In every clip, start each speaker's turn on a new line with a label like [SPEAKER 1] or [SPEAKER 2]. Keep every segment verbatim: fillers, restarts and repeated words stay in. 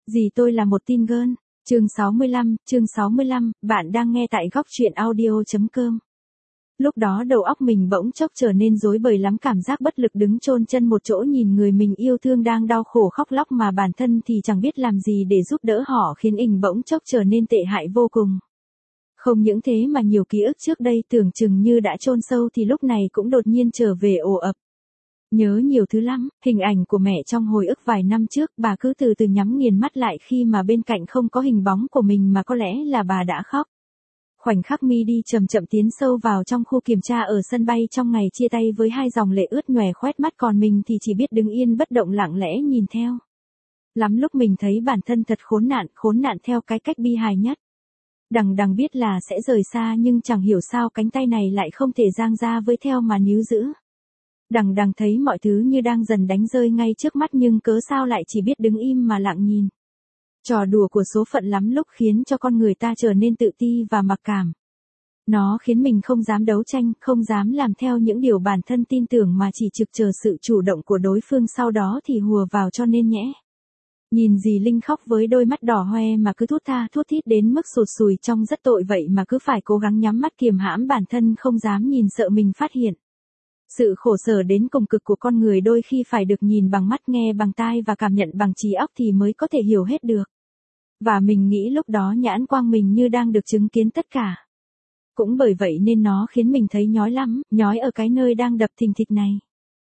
[SPEAKER 1] Dì tôi là một teen girl. Chương sáu mươi lăm, chương sáu mươi lăm, bạn đang nghe tại góc truyện audio chấm com. Lúc đó đầu óc mình bỗng chốc trở nên rối bời lắm, cảm giác bất lực đứng chôn chân một chỗ nhìn người mình yêu thương đang đau khổ khóc lóc mà bản thân thì chẳng biết làm gì để giúp đỡ họ, khiến mình bỗng chốc trở nên tệ hại vô cùng. Không những thế mà nhiều ký ức trước đây tưởng chừng như đã chôn sâu thì lúc này cũng đột nhiên trở về ồ ập. Nhớ nhiều thứ lắm, hình ảnh của mẹ trong hồi ức vài năm trước, bà cứ từ từ nhắm nghiền mắt lại khi mà bên cạnh không có hình bóng của mình mà có lẽ là bà đã khóc. Khoảnh khắc mi đi chậm chậm tiến sâu vào trong khu kiểm tra ở sân bay trong ngày chia tay với hai dòng lệ ướt nhòe khoét mắt, còn mình thì chỉ biết đứng yên bất động lặng lẽ nhìn theo. Lắm lúc mình thấy bản thân thật khốn nạn, khốn nạn theo cái cách bi hài nhất. Đằng đằng biết là sẽ rời xa nhưng chẳng hiểu sao cánh tay này lại không thể dang ra với theo mà níu giữ. Đằng đằng thấy mọi thứ như đang dần đánh rơi ngay trước mắt nhưng cớ sao lại chỉ biết đứng im mà lặng nhìn. Trò đùa của số phận lắm lúc khiến cho con người ta trở nên tự ti và mặc cảm. Nó khiến mình không dám đấu tranh, không dám làm theo những điều bản thân tin tưởng mà chỉ trực chờ sự chủ động của đối phương, sau đó thì hùa vào cho nên nhẽ. Nhìn dì Linh khóc với đôi mắt đỏ hoe mà cứ thút tha thút thít đến mức sụt sùi trông rất tội vậy mà cứ phải cố gắng nhắm mắt kiềm hãm bản thân không dám nhìn, sợ mình phát hiện. Sự khổ sở đến cùng cực của con người đôi khi phải được nhìn bằng mắt, nghe bằng tai và cảm nhận bằng trí óc thì mới có thể hiểu hết được. Và mình nghĩ lúc đó nhãn quang mình như đang được chứng kiến tất cả. Cũng bởi vậy nên nó khiến mình thấy nhói lắm, nhói ở cái nơi đang đập thình thịch này.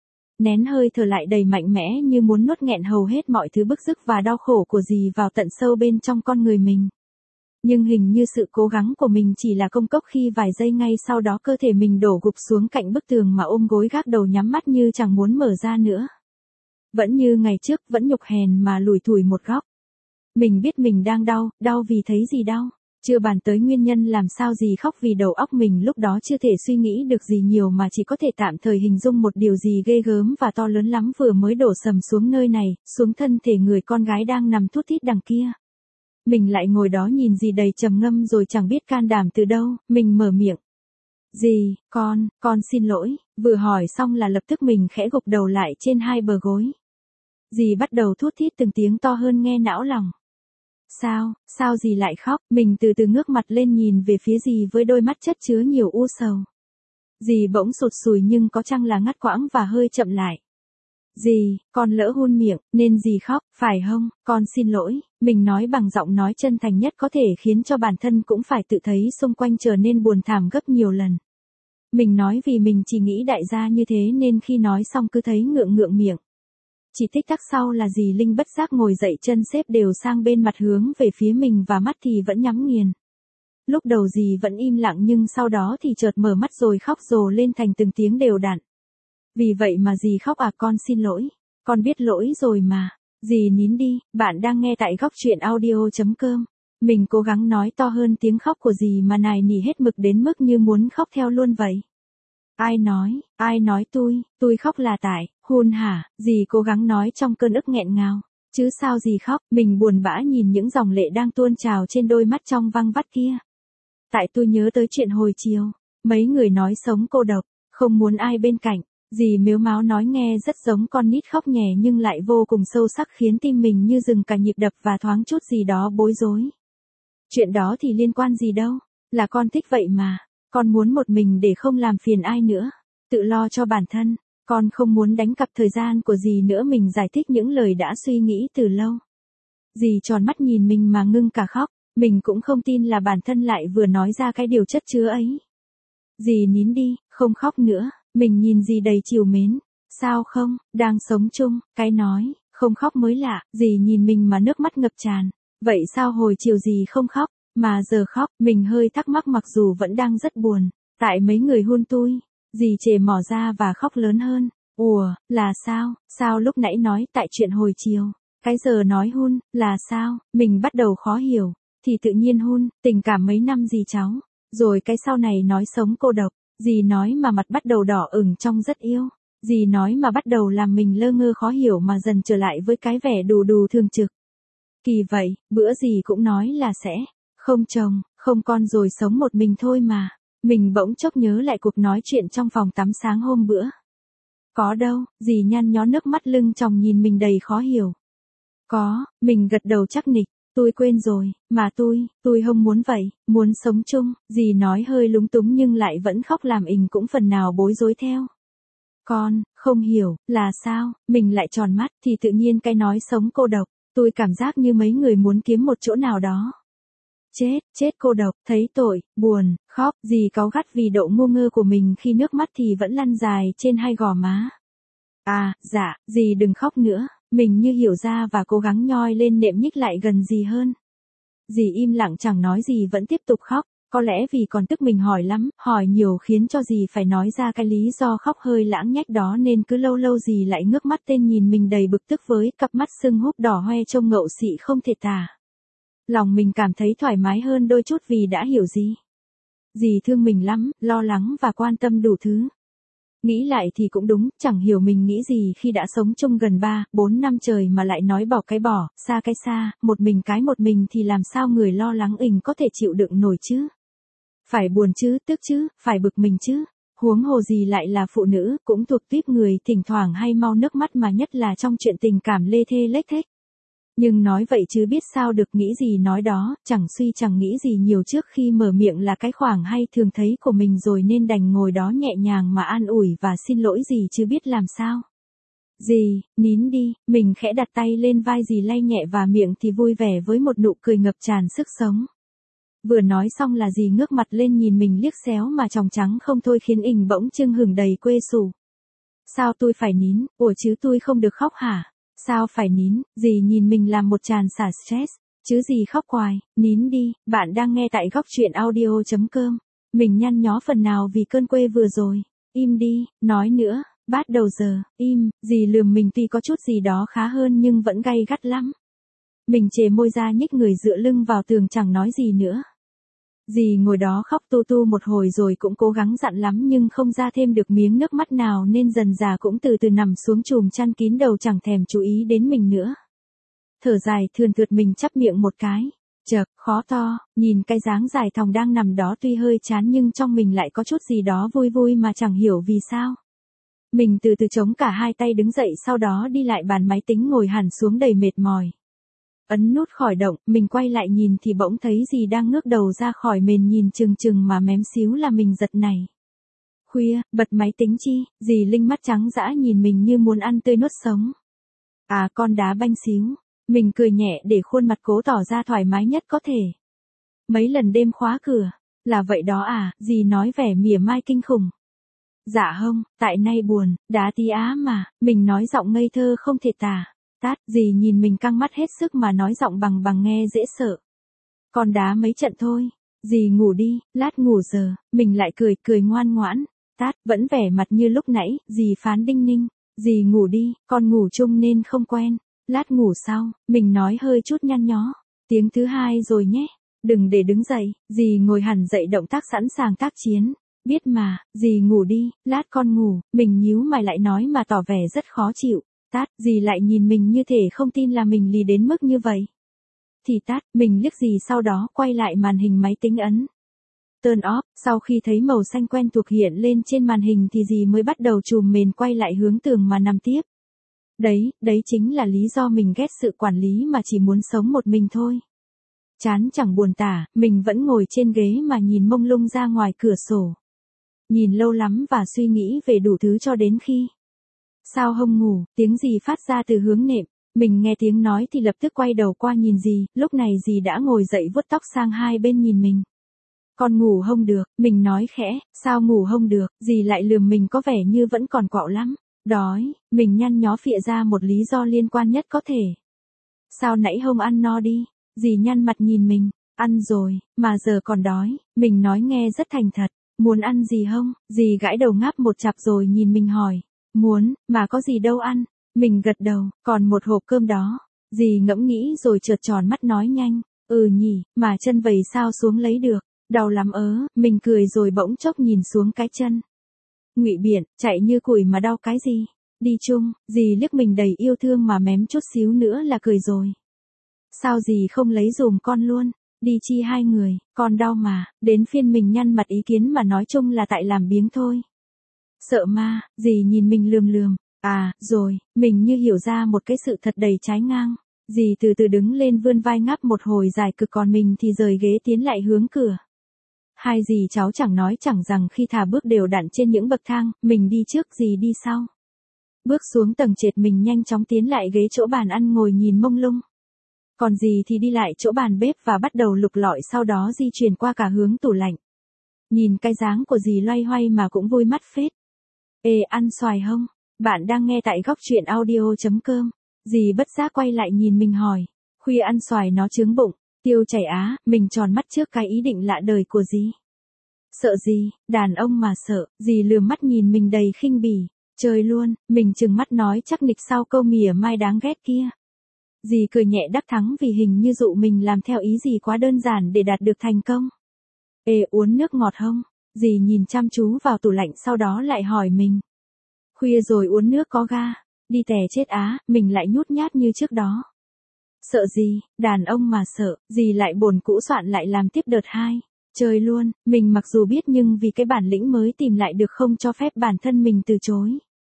[SPEAKER 1] Nén hơi thở lại đầy mạnh mẽ như muốn nuốt nghẹn hầu hết mọi thứ bức rứt và đau khổ của dì vào tận sâu bên trong con người mình. Nhưng hình như sự cố gắng của mình chỉ là công cốc khi vài giây ngay sau đó cơ thể mình đổ gục xuống cạnh bức tường mà ôm gối gác đầu nhắm mắt như chẳng muốn mở ra nữa. Vẫn như ngày trước, vẫn nhục hèn mà lủi thủi một góc. Mình biết mình đang đau, đau vì thấy gì đau. Chưa bàn tới nguyên nhân làm sao dì khóc, vì đầu óc mình lúc đó chưa thể suy nghĩ được gì nhiều mà chỉ có thể tạm thời hình dung một điều gì ghê gớm và to lớn lắm vừa mới đổ sầm xuống nơi này, xuống thân thể người con gái đang nằm thút thít đằng kia. Mình lại ngồi đó nhìn dì đầy trầm ngâm rồi chẳng biết can đảm từ đâu, mình mở miệng. Dì, con, con xin lỗi, vừa hỏi xong là lập tức mình khẽ gục đầu lại trên hai bờ gối. Dì bắt đầu thút thít từng tiếng to hơn nghe não lòng. Sao, sao dì lại khóc? Mình từ từ ngước mặt lên nhìn về phía dì với đôi mắt chất chứa nhiều u sầu. Dì bỗng sụt sùi nhưng có chăng là ngắt quãng và hơi chậm lại. Dì, con lỡ hun miệng, nên dì khóc, phải không? Con xin lỗi, mình nói bằng giọng nói chân thành nhất có thể khiến cho bản thân cũng phải tự thấy xung quanh trở nên buồn thảm gấp nhiều lần. Mình nói vì mình chỉ nghĩ đại gia như thế nên khi nói xong cứ thấy ngượng ngượng miệng. Chỉ tích tắc sau là dì Linh bất giác ngồi dậy, chân xếp đều sang bên mặt hướng về phía mình và mắt thì vẫn nhắm nghiền. Lúc đầu dì vẫn im lặng nhưng sau đó thì chợt mở mắt rồi khóc rồ lên thành từng tiếng đều đặn. Vì vậy mà dì khóc à? Con xin lỗi, con biết lỗi rồi mà. Dì nín đi, bạn đang nghe tại góc truyện audio chấm com. Mình cố gắng nói to hơn tiếng khóc của dì mà nài nỉ hết mực đến mức như muốn khóc theo luôn vậy. Ai nói, ai nói tôi, tôi khóc là tại, hun hả, dì cố gắng nói trong cơn ức nghẹn ngào. Chứ sao dì khóc? Mình buồn bã nhìn những dòng lệ đang tuôn trào trên đôi mắt trong văng vắt kia. Tại tôi nhớ tới chuyện hồi chiều, mấy người nói sống cô độc, không muốn ai bên cạnh. Dì mếu máo nói nghe rất giống con nít khóc nhè nhưng lại vô cùng sâu sắc, khiến tim mình như dừng cả nhịp đập và thoáng chút gì đó bối rối. Chuyện đó thì liên quan gì đâu, là con thích vậy mà. Con muốn một mình để không làm phiền ai nữa, tự lo cho bản thân, con không muốn đánh cắp thời gian của dì nữa. Mình giải thích những lời đã suy nghĩ từ lâu. Dì tròn mắt nhìn mình mà ngưng cả khóc, mình cũng không tin là bản thân lại vừa nói ra cái điều chất chứa ấy. Dì nín đi, không khóc nữa, mình nhìn dì đầy trìu mến. Sao không, đang sống chung, cái nói, không khóc mới lạ. Dì nhìn mình mà nước mắt ngập tràn, vậy sao hồi chiều dì không khóc? Mà giờ khóc, mình hơi thắc mắc mặc dù vẫn đang rất buồn. Tại mấy người hun tôi, dì chề mỏ ra và khóc lớn hơn. Ủa, là sao, sao lúc nãy nói tại chuyện hồi chiều, cái giờ nói hun, là sao, mình bắt đầu khó hiểu. Thì tự nhiên hun, tình cảm mấy năm dì cháu, rồi cái sau này nói sống cô độc. Dì nói mà mặt bắt đầu đỏ ửng trông rất yêu. Dì nói mà bắt đầu làm mình lơ ngơ khó hiểu mà dần trở lại với cái vẻ đù đù thường trực. Kỳ vậy, bữa dì cũng nói là sẽ không chồng, không con rồi sống một mình thôi mà. Mình bỗng chốc nhớ lại cuộc nói chuyện trong phòng tắm sáng hôm bữa. Có đâu, dì nhăn nhó nước mắt lưng tròng nhìn mình đầy khó hiểu. Có, mình gật đầu chắc nịch, tôi quên rồi, mà tôi, tôi không muốn vậy, muốn sống chung, dì nói hơi lúng túng nhưng lại vẫn khóc làm ình cũng phần nào bối rối theo. Con, không hiểu, là sao, mình lại tròn mắt thì tự nhiên cái nói sống cô độc, tôi cảm giác như mấy người muốn kiếm một chỗ nào đó. Chết, chết cô độc, thấy tội, buồn, khóc, dì cáu gắt vì độ ngu ngơ của mình khi nước mắt thì vẫn lăn dài trên hai gò má. À, dạ, dì đừng khóc nữa, mình như hiểu ra và cố gắng nhoi lên nệm nhích lại gần dì hơn. Dì im lặng chẳng nói gì vẫn tiếp tục khóc, có lẽ vì còn tức mình hỏi lắm, hỏi nhiều khiến cho dì phải nói ra cái lý do khóc hơi lãng nhách đó nên cứ lâu lâu dì lại ngước mắt tên nhìn mình đầy bực tức với cặp mắt sưng húp đỏ hoe trông ngậu xị không thể tả. Lòng mình cảm thấy thoải mái hơn đôi chút vì đã hiểu dì. Dì thương mình lắm, lo lắng và quan tâm đủ thứ. Nghĩ lại thì cũng đúng, chẳng hiểu mình nghĩ gì khi đã sống chung gần ba, bốn năm trời mà lại nói bỏ cái bỏ, xa cái xa, một mình cái một mình thì làm sao người lo lắng ình có thể chịu đựng nổi chứ. Phải buồn chứ, tức chứ, phải bực mình chứ. Huống hồ gì lại là phụ nữ, cũng thuộc tuýp người thỉnh thoảng hay mau nước mắt mà nhất là trong chuyện tình cảm lê thê lếch thếch. Nhưng nói vậy chứ biết sao được nghĩ gì nói đó, chẳng suy chẳng nghĩ gì nhiều trước khi mở miệng là cái khoảng hay thường thấy của mình rồi nên đành ngồi đó nhẹ nhàng mà an ủi và xin lỗi gì chứ biết làm sao. Dì, nín đi, mình khẽ đặt tay lên vai dì lay nhẹ và miệng thì vui vẻ với một nụ cười ngập tràn sức sống. Vừa nói xong là dì ngước mặt lên nhìn mình liếc xéo mà tròng trắng không thôi khiến ình bỗng chưng hửng đầy quê sủ. Sao tôi phải nín, ủa chứ tôi không được khóc hả? Sao phải nín, dì nhìn mình làm một tràn xả stress, chứ gì khóc hoài, nín đi, bạn đang nghe tại góc truyện audio chấm com. Mình nhăn nhó phần nào vì cơn quê vừa rồi, im đi, nói nữa, bát đầu giờ, im, dì lườm mình tuy có chút gì đó khá hơn nhưng vẫn gay gắt lắm. Mình chề môi ra nhích người dựa lưng vào tường chẳng nói gì nữa. Dì ngồi đó khóc tu tu một hồi rồi cũng cố gắng dặn lắm nhưng không ra thêm được miếng nước mắt nào nên dần dà cũng từ từ nằm xuống chùm chăn kín đầu chẳng thèm chú ý đến mình nữa. Thở dài thườn thượt mình chắp miệng một cái. Chợt, khó to, nhìn cái dáng dài thòng đang nằm đó tuy hơi chán nhưng trong mình lại có chút gì đó vui vui mà chẳng hiểu vì sao. Mình từ từ chống cả hai tay đứng dậy sau đó đi lại bàn máy tính ngồi hẳn xuống đầy mệt mỏi. Ấn nút khởi động, mình quay lại nhìn thì bỗng thấy dì đang ngước đầu ra khỏi mền nhìn chừng chừng mà mém xíu là mình giật này. Khuya, bật máy tính chi, dì linh mắt trắng dã nhìn mình như muốn ăn tươi nuốt sống. À con đá banh xíu, mình cười nhẹ để khuôn mặt cố tỏ ra thoải mái nhất có thể. Mấy lần đêm khóa cửa, là vậy đó à, dì nói vẻ mỉa mai kinh khủng. Dạ không, tại nay buồn, đá tí á mà, mình nói giọng ngây thơ không thể tả. Tát, dì nhìn mình căng mắt hết sức mà nói giọng bằng bằng nghe dễ sợ. Con đá mấy trận thôi, dì ngủ đi, lát ngủ giờ, mình lại cười cười ngoan ngoãn. Tát, vẫn vẻ mặt như lúc nãy, dì phán đinh ninh, dì ngủ đi, con ngủ chung nên không quen, lát ngủ sau, mình nói hơi chút nhăn nhó. Tiếng thứ hai rồi nhé, đừng để đứng dậy, dì ngồi hẳn dậy động tác sẵn sàng tác chiến. Biết mà, dì ngủ đi, lát con ngủ, mình nhíu mày lại nói mà tỏ vẻ rất khó chịu. Tát, dì lại nhìn mình như thể không tin là mình lì đến mức như vậy. Thì tát, mình liếc dì sau đó quay lại màn hình máy tính ấn. Turn off, sau khi thấy màu xanh quen thuộc hiện lên trên màn hình thì dì mới bắt đầu chùm mền quay lại hướng tường mà nằm tiếp. Đấy, đấy chính là lý do mình ghét sự quản lý mà chỉ muốn sống một mình thôi. Chán chẳng buồn tả, mình vẫn ngồi trên ghế mà nhìn mông lung ra ngoài cửa sổ. Nhìn lâu lắm và suy nghĩ về đủ thứ cho đến khi sao không ngủ, tiếng gì phát ra từ hướng nệm, mình nghe tiếng nói thì lập tức quay đầu qua nhìn dì, lúc này dì đã ngồi dậy vuốt tóc sang hai bên nhìn mình. Con ngủ không được, mình nói khẽ, sao ngủ không được, dì lại lườm mình có vẻ như vẫn còn quạo lắm, đói, mình nhăn nhó phịa ra một lý do liên quan nhất có thể. Sao nãy không ăn no đi, dì nhăn mặt nhìn mình, ăn rồi, mà giờ còn đói, mình nói nghe rất thành thật, muốn ăn gì không, dì gãi đầu ngáp một chặp rồi nhìn mình hỏi. Muốn, mà có gì đâu ăn, mình gật đầu, còn một hộp cơm đó, dì ngẫm nghĩ rồi chợt tròn mắt nói nhanh, ừ nhỉ, mà chân vầy sao xuống lấy được, đau lắm ớ, mình cười rồi bỗng chốc nhìn xuống cái chân. Ngụy biện, chạy như củi mà đau cái gì, đi chung, dì liếc mình đầy yêu thương mà mém chút xíu nữa là cười rồi. Sao dì không lấy dùm con luôn, đi chi hai người, con đau mà, đến phiên mình nhăn mặt ý kiến mà nói chung là tại làm biếng thôi. Sợ ma, dì nhìn mình lườm lườm, à, rồi, mình như hiểu ra một cái sự thật đầy trái ngang. Dì từ từ đứng lên vươn vai ngáp một hồi dài cực còn mình thì rời ghế tiến lại hướng cửa. Hai dì cháu chẳng nói chẳng rằng khi thả bước đều đặn trên những bậc thang, mình đi trước dì đi sau. Bước xuống tầng trệt mình nhanh chóng tiến lại ghế chỗ bàn ăn ngồi nhìn mông lung. Còn dì thì đi lại chỗ bàn bếp và bắt đầu lục lọi sau đó di chuyển qua cả hướng tủ lạnh. Nhìn cái dáng của dì loay hoay mà cũng vui mắt phết. Ê ăn xoài không? Bạn đang nghe tại góc truyện audio chấm com. Dì bất giác quay lại nhìn mình hỏi. Khuya ăn xoài nó chướng bụng, tiêu chảy á, mình tròn mắt trước cái ý định lạ đời của dì. Sợ gì, đàn ông mà sợ, dì lườm mắt nhìn mình đầy khinh bỉ. Trời luôn, mình trừng mắt nói chắc nịch sau câu mỉa mai đáng ghét kia. Dì cười nhẹ đắc thắng vì hình như dụ mình làm theo ý dì quá đơn giản để đạt được thành công. Ê uống nước ngọt không? Dì nhìn chăm chú vào tủ lạnh sau đó lại hỏi mình. Khuya rồi uống nước có ga, đi tè chết á, mình lại nhút nhát như trước đó. Sợ gì, đàn ông mà sợ, dì lại bồn cũ soạn lại làm tiếp đợt hai. Trời luôn, mình mặc dù biết nhưng vì cái bản lĩnh mới tìm lại được không cho phép bản thân mình từ chối.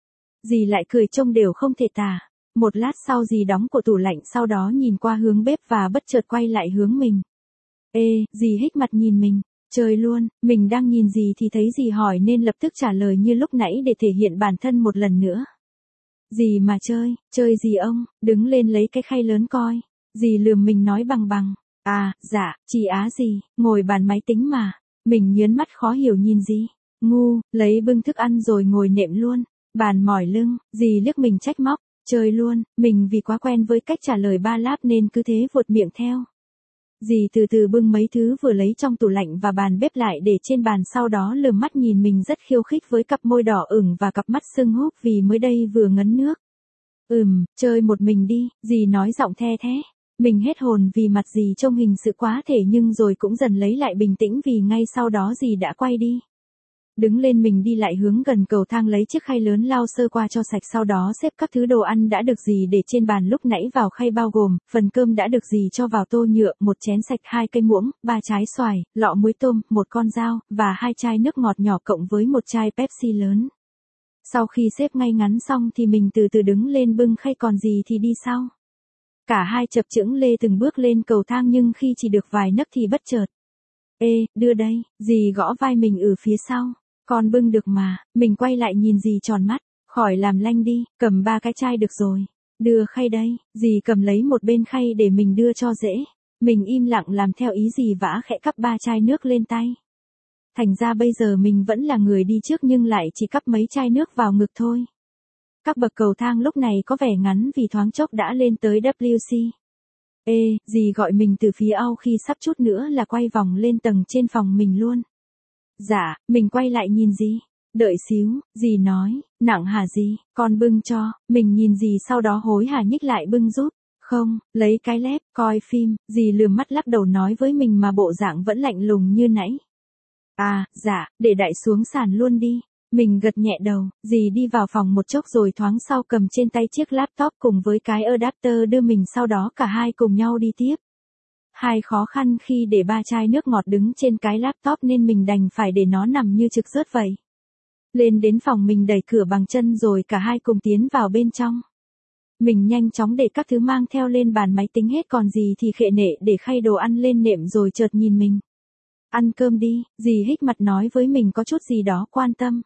[SPEAKER 1] Dì lại cười trông đều không thể tả. Một lát sau dì đóng của tủ lạnh sau đó nhìn qua hướng bếp và bất chợt quay lại hướng mình. Ê, dì hích mặt nhìn mình. Trời luôn, mình đang nhìn dì thì thấy dì hỏi nên lập tức trả lời như lúc nãy để thể hiện bản thân một lần nữa. Dì mà chơi, chơi gì ông, đứng lên lấy cái khay lớn coi. Dì lườm mình nói bằng bằng. À, dạ, chị á gì, ngồi bàn máy tính mà. Mình nhớn mắt khó hiểu nhìn dì. Ngu, lấy bưng thức ăn rồi ngồi nệm luôn. Bàn mỏi lưng, dì liếc mình trách móc. Trời luôn, mình vì quá quen với cách trả lời ba láp nên cứ thế vuột miệng theo. Dì từ từ bưng mấy thứ vừa lấy trong tủ lạnh và bàn bếp lại để trên bàn sau đó lườm mắt nhìn mình rất khiêu khích với cặp môi đỏ ửng và cặp mắt sưng húp vì mới đây vừa ngấn nước. Ừm, chơi một mình đi, dì nói giọng the thế. Mình hết hồn vì mặt dì trông hình sự quá thể nhưng rồi cũng dần lấy lại bình tĩnh vì ngay sau đó dì đã quay đi. Đứng lên mình đi lại hướng gần cầu thang lấy chiếc khay lớn lau sơ qua cho sạch sau đó xếp các thứ đồ ăn đã được dì để trên bàn lúc nãy vào khay bao gồm, phần cơm đã được dì cho vào tô nhựa, một chén sạch, hai cây muỗng, ba trái xoài, lọ muối tôm, một con dao, và hai chai nước ngọt nhỏ cộng với một chai Pepsi lớn. Sau khi xếp ngay ngắn xong thì mình từ từ đứng lên bưng khay còn dì thì đi sau. Cả hai chập chững lê từng bước lên cầu thang nhưng khi chỉ được vài nấc thì bất chợt. Ê, đưa đây, dì gõ vai mình ở phía sau. Con bưng được mà, mình quay lại nhìn dì tròn mắt, khỏi làm lanh đi, cầm ba cái chai được rồi. Đưa khay đây, dì cầm lấy một bên khay để mình đưa cho dễ. Mình im lặng làm theo ý dì vã khẽ cắp ba chai nước lên tay. Thành ra bây giờ mình vẫn là người đi trước nhưng lại chỉ cắp mấy chai nước vào ngực thôi. Các bậc cầu thang lúc này có vẻ ngắn vì thoáng chốc đã lên tới W C. Ê, dì gọi mình từ phía au khi sắp chút nữa là quay vòng lên tầng trên phòng mình luôn. Dạ, mình quay lại nhìn dì. Đợi xíu, dì nói, nặng hả dì, con bưng cho, mình nhìn dì sau đó hối hả nhích lại bưng giúp. Không, lấy cái lép, coi phim, dì lườm mắt lắc đầu nói với mình mà bộ dạng vẫn lạnh lùng như nãy. À, dạ, để đại xuống sàn luôn đi. Mình gật nhẹ đầu, dì đi vào phòng một chốc rồi thoáng sau cầm trên tay chiếc laptop cùng với cái adapter đưa mình sau đó cả hai cùng nhau đi tiếp. Hai khó khăn khi để ba chai nước ngọt đứng trên cái laptop nên mình đành phải để nó nằm như trực rớt vậy. Lên đến phòng mình đẩy cửa bằng chân rồi cả hai cùng tiến vào bên trong. Mình nhanh chóng để các thứ mang theo lên bàn máy tính hết còn gì thì khệ nệ để khay đồ ăn lên nệm rồi chợt nhìn mình. Ăn cơm đi, dì hích mặt nói với mình có chút gì đó quan tâm.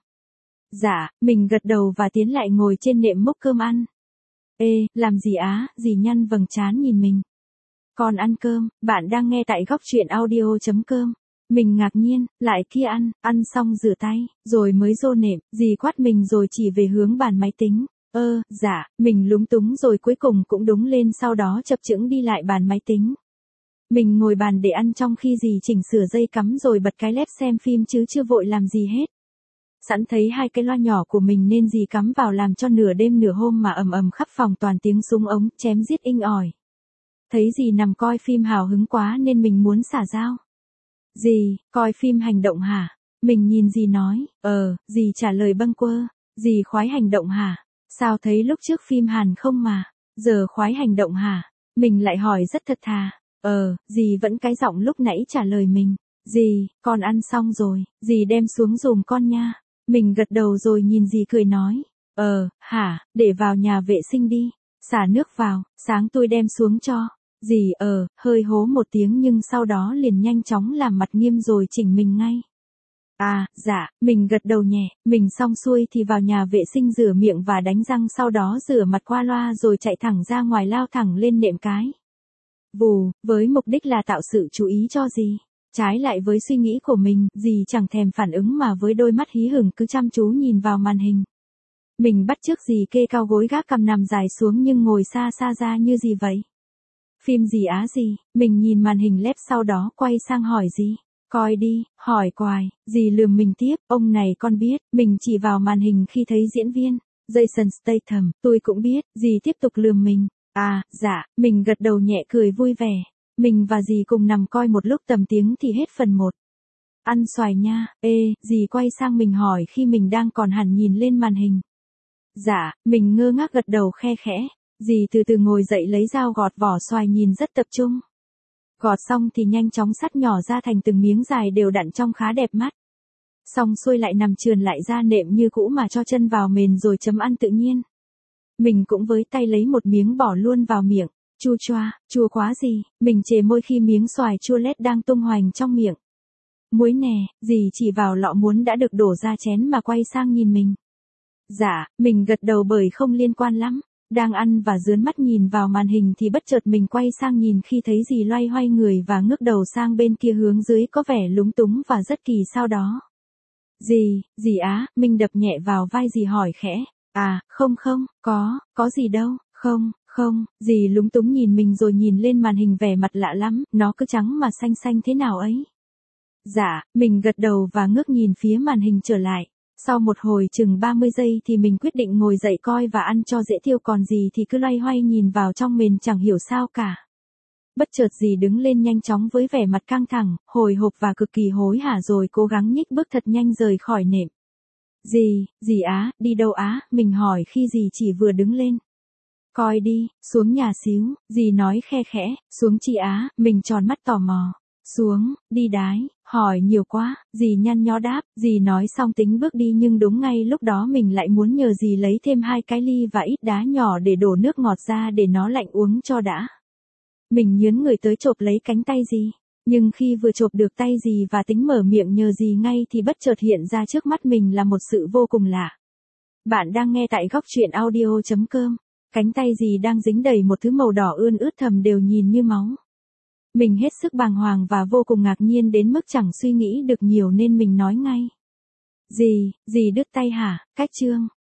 [SPEAKER 1] Dạ, mình gật đầu và tiến lại ngồi trên nệm múc cơm ăn. Ê, làm gì á, dì nhăn vầng trán nhìn mình. Còn ăn cơm, bạn đang nghe tại góc truyện audio chấm com. Mình ngạc nhiên, lại kia ăn, ăn xong rửa tay, rồi mới rô nệm, dì quát mình rồi chỉ về hướng bàn máy tính. Ơ, dạ, mình lúng túng rồi cuối cùng cũng đúng lên sau đó chập chững đi lại bàn máy tính. Mình ngồi bàn để ăn trong khi dì chỉnh sửa dây cắm rồi bật cái led xem phim chứ chưa vội làm gì hết. Sẵn thấy hai cái loa nhỏ của mình nên dì cắm vào làm cho nửa đêm nửa hôm mà ầm ầm khắp phòng toàn tiếng súng ống, chém giết inh ỏi. Thấy dì nằm coi phim hào hứng quá nên mình muốn xả dao. Dì, coi phim hành động hả? Mình nhìn dì nói, ờ, dì trả lời bâng quơ, dì khoái hành động hả? Sao thấy lúc trước phim Hàn không mà, giờ khoái hành động hả? Mình lại hỏi rất thật thà, ờ, dì vẫn cái giọng lúc nãy trả lời mình, dì, con ăn xong rồi, dì đem xuống giùm con nha. Mình gật đầu rồi nhìn dì cười nói, ờ, hả, để vào nhà vệ sinh đi. Xả nước vào, sáng tôi đem xuống cho. Dì ờ, hơi hố một tiếng nhưng sau đó liền nhanh chóng làm mặt nghiêm rồi chỉnh mình ngay. À, dạ, mình gật đầu nhẹ, mình xong xuôi thì vào nhà vệ sinh rửa miệng và đánh răng sau đó rửa mặt qua loa rồi chạy thẳng ra ngoài lao thẳng lên nệm cái. Vù, với mục đích là tạo sự chú ý cho dì. Trái lại với suy nghĩ của mình, dì chẳng thèm phản ứng mà với đôi mắt hí hửng cứ chăm chú nhìn vào màn hình. Mình bắt chước dì kê cao gối gác cằm nằm dài xuống nhưng ngồi xa xa ra như gì vậy? Phim gì á gì? Mình nhìn màn hình lép sau đó quay sang hỏi dì. Coi đi, hỏi quài, dì lườm mình tiếp, ông này con biết, mình chỉ vào màn hình khi thấy diễn viên. Jason Statham, tôi cũng biết, dì tiếp tục lườm mình. À, dạ, mình gật đầu nhẹ cười vui vẻ. Mình và dì cùng nằm coi một lúc tầm tiếng thì hết phần một. Ăn xoài nha, ê, dì quay sang mình hỏi khi mình đang còn hẳn nhìn lên màn hình. Dạ, mình ngơ ngác gật đầu khe khẽ. Dì từ từ ngồi dậy lấy dao gọt vỏ xoài nhìn rất tập trung. Gọt xong thì nhanh chóng cắt nhỏ ra thành từng miếng dài đều đặn trông khá đẹp mắt. Xong xuôi lại nằm trườn lại ra nệm như cũ mà cho chân vào mền rồi chấm ăn tự nhiên. Mình cũng với tay lấy một miếng bỏ luôn vào miệng. Chua choa, chua quá gì, mình chề môi khi miếng xoài chua lét đang tung hoành trong miệng. Muối nè, dì chỉ vào lọ muối đã được đổ ra chén mà quay sang nhìn mình. Dạ, mình gật đầu bởi không liên quan lắm. Đang ăn và dướn mắt nhìn vào màn hình thì bất chợt mình quay sang nhìn khi thấy dì loay hoay người và ngước đầu sang bên kia hướng dưới có vẻ lúng túng và rất kỳ sau đó. Dì, dì á, mình đập nhẹ vào vai dì hỏi khẽ. À, không không, có, có gì đâu, không, không, dì lúng túng nhìn mình rồi nhìn lên màn hình vẻ mặt lạ lắm, nó cứ trắng mà xanh xanh thế nào ấy. Dạ, mình gật đầu và ngước nhìn phía màn hình trở lại. Sau một hồi chừng ba mươi giây thì mình quyết định ngồi dậy coi và ăn cho dễ tiêu còn gì thì cứ loay hoay nhìn vào trong mền chẳng hiểu sao cả. Bất chợt dì đứng lên nhanh chóng với vẻ mặt căng thẳng, hồi hộp và cực kỳ hối hả rồi cố gắng nhích bước thật nhanh rời khỏi nệm. Dì, dì á, đi đâu á, mình hỏi khi dì chỉ vừa đứng lên. Coi đi, xuống nhà xíu, dì nói khe khẽ, xuống chị á, mình tròn mắt tò mò. Xuống, đi đái, hỏi nhiều quá, dì nhăn nhó đáp, dì nói xong tính bước đi nhưng đúng ngay lúc đó mình lại muốn nhờ dì lấy thêm hai cái ly và ít đá nhỏ để đổ nước ngọt ra để nó lạnh uống cho đã. Mình nhướn người tới chộp lấy cánh tay dì, nhưng khi vừa chộp được tay dì và tính mở miệng nhờ dì ngay thì bất chợt hiện ra trước mắt mình là một sự vô cùng lạ. Bạn đang nghe tại góc truyện audio chấm com, cánh tay dì đang dính đầy một thứ màu đỏ ươn ướt thầm đều nhìn như máu. Mình hết sức bàng hoàng và vô cùng ngạc nhiên đến mức chẳng suy nghĩ được nhiều nên mình nói ngay. Dì, dì đứt tay hả, cách chương.